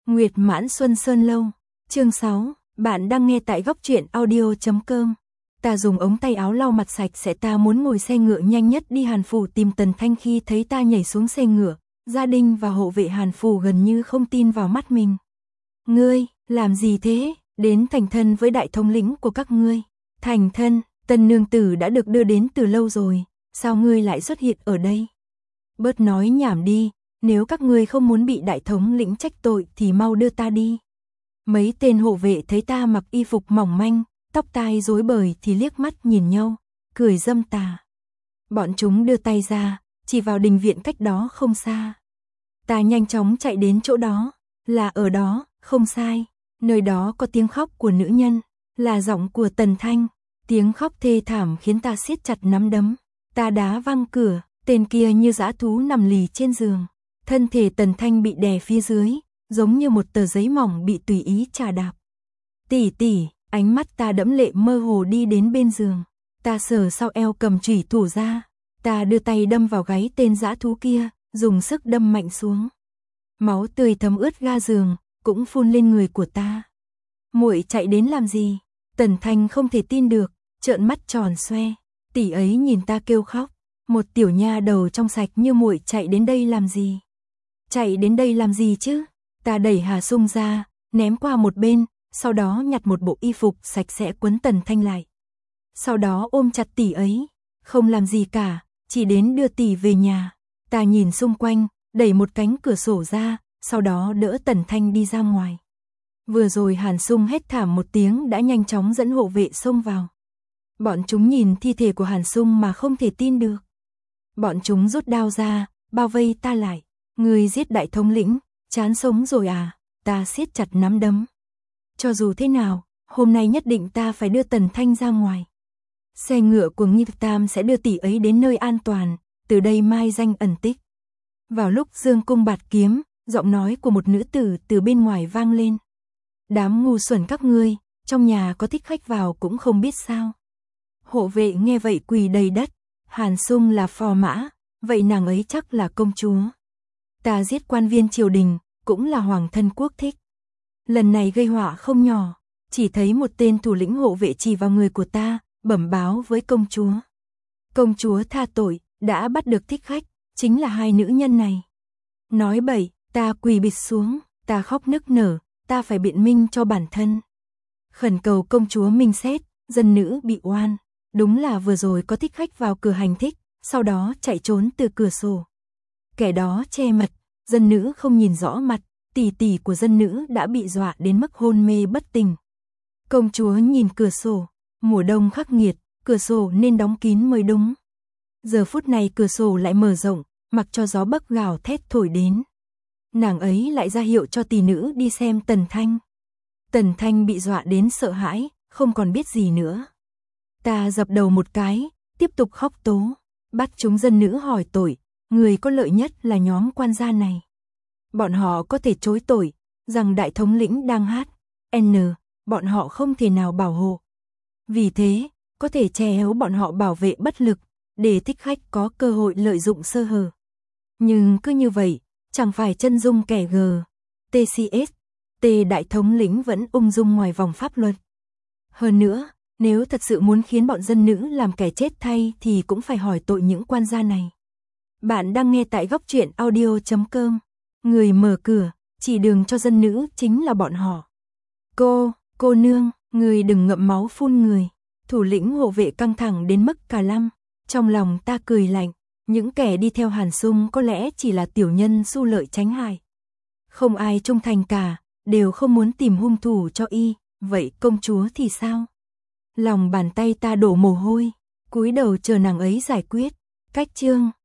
Nguyệt Mãn Xuân Sơn Lâu, chương 6, bạn đang nghe tại góc truyện audio.com. Ta dùng ống tay áo lau mặt sạch sẽ, ta muốn ngồi xe ngựa nhanh nhất đi Hàn Phủ tìm Tần Thanh. Khi thấy ta nhảy xuống xe ngựa, gia đình và hộ vệ Hàn Phủ gần như không tin vào mắt mình. Ngươi, làm gì thế, đến thành thân với đại thống lĩnh của các ngươi? Thành thân, Tần nương tử đã được đưa đến từ lâu rồi, sao ngươi lại xuất hiện ở đây? Bớt nói nhảm đi, nếu các ngươi không muốn bị đại thống lĩnh trách tội thì mau đưa ta đi. Mấy tên hộ vệ thấy ta mặc y phục mỏng manh, tóc tai rối bời thì liếc mắt nhìn nhau, cười dâm tà. Bọn chúng đưa tay ra, chỉ vào đình viện cách đó không xa. Ta nhanh chóng chạy đến chỗ đó, là ở đó, không sai, nơi đó có tiếng khóc của nữ nhân, là giọng của Tần Thanh. Tiếng khóc thê thảm khiến ta siết chặt nắm đấm. Ta đá văng cửa, tên kia như dã thú nằm lì trên giường. Thân thể Tần Thanh bị đè phía dưới, giống như một tờ giấy mỏng bị tùy ý chà đạp. Tỷ tỷ, ánh mắt ta đẫm lệ mơ hồ đi đến bên giường. Ta sờ sau eo cầm chủy thủ ra. Ta đưa tay đâm vào gáy tên dã thú kia, dùng sức đâm mạnh xuống. Máu tươi thấm ướt ga giường, cũng phun lên người của ta. Muội chạy đến làm gì? Tần Thanh không thể tin được, trợn mắt tròn xoe. Tỷ ấy nhìn ta kêu khóc. Một tiểu nha đầu trong sạch như muội chạy đến đây làm gì? Chạy đến đây làm gì chứ? Ta đẩy Hà Sung ra, ném qua một bên, sau đó nhặt một bộ y phục sạch sẽ quấn Tần Thanh lại. Sau đó ôm chặt tỷ ấy, không làm gì cả, chỉ đến đưa tỷ về nhà. Ta nhìn xung quanh, đẩy một cánh cửa sổ ra, sau đó đỡ Tần Thanh đi ra ngoài. Vừa rồi Hàn Sung hét thảm một tiếng đã nhanh chóng dẫn hộ vệ xông vào. Bọn chúng nhìn thi thể của Hàn Sung mà không thể tin được. Bọn chúng rút đao ra, bao vây ta lại. Ngươi giết đại thống lĩnh, chán sống rồi à? Ta siết chặt nắm đấm. Cho dù thế nào, hôm nay nhất định ta phải đưa Tần Thanh ra ngoài. Xe ngựa của Nghi Tam sẽ đưa tỷ ấy đến nơi an toàn, từ đây mai danh ẩn tích. Vào lúc dương cung bạt kiếm, giọng nói của một nữ tử từ bên ngoài vang lên. Đám ngu xuẩn các ngươi, trong nhà có thích khách vào cũng không biết sao. Hộ vệ nghe vậy quỳ đầy đất. Hàn Sung là phò mã, vậy nàng ấy chắc là công chúa. Ta giết quan viên triều đình, cũng là hoàng thân quốc thích. Lần này gây họa không nhỏ, chỉ thấy một tên thủ lĩnh hộ vệ chỉ vào người của ta, bẩm báo với công chúa. Công chúa tha tội, đã bắt được thích khách, chính là hai nữ nhân này. Nói bậy, ta quỳ bịch xuống, ta khóc nức nở, ta phải biện minh cho bản thân. Khẩn cầu công chúa minh xét, dân nữ bị oan. Đúng là vừa rồi có thích khách vào cửa hành thích, sau đó chạy trốn từ cửa sổ. Kẻ đó che mặt, dân nữ không nhìn rõ mặt, tỷ tỷ của dân nữ đã bị dọa đến mức hôn mê bất tỉnh. Công chúa nhìn cửa sổ, mùa đông khắc nghiệt, cửa sổ nên đóng kín mới đúng. Giờ phút này cửa sổ lại mở rộng, mặc cho gió bấc gào thét thổi đến. Nàng ấy lại ra hiệu cho tỷ nữ đi xem Tần Thanh. Tần Thanh bị dọa đến sợ hãi, không còn biết gì nữa. Ta dập đầu một cái, tiếp tục khóc tố, bắt chúng dân nữ hỏi tội, người có lợi nhất là nhóm quan gia này. Bọn họ có thể chối tội, rằng đại thống lĩnh đang hát, bọn họ không thể nào bảo hộ. Vì thế, có thể che giấu bọn họ bảo vệ bất lực, để thích khách có cơ hội lợi dụng sơ hở. Nhưng cứ như vậy, chẳng phải chân dung kẻ TCS, đại thống lĩnh vẫn ung dung ngoài vòng pháp luật. Hơn nữa, nếu thật sự muốn khiến bọn dân nữ làm kẻ chết thay thì cũng phải hỏi tội những quan gia này. Bạn đang nghe tại góc truyện audio.com. Người mở cửa, chỉ đường cho dân nữ chính là bọn họ. Cô nương, người đừng ngậm máu phun người. Thủ lĩnh hộ vệ căng thẳng đến mức cả lăm. Trong lòng ta cười lạnh, những kẻ đi theo Hàn Sung có lẽ chỉ là tiểu nhân su lợi tránh hại. Không ai trung thành cả, đều không muốn tìm hung thủ cho y, vậy công chúa thì sao? Lòng bàn tay ta đổ mồ hôi, cúi đầu chờ nàng ấy giải quyết. Cách chương